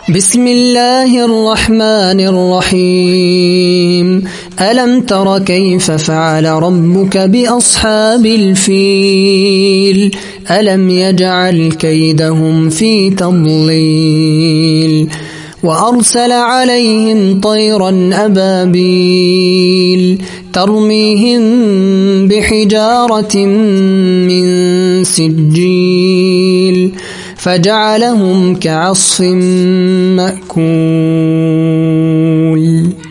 بسم الله الرحمن الرحيم ألم تر كيف فعل ربك بأصحاب الفيل ألم يجعل كيدهم في تضليل وأرسل عليهم طيرا أبابيل ترميهم بحجارة من سجيل فجعلهم كعصف مأكول.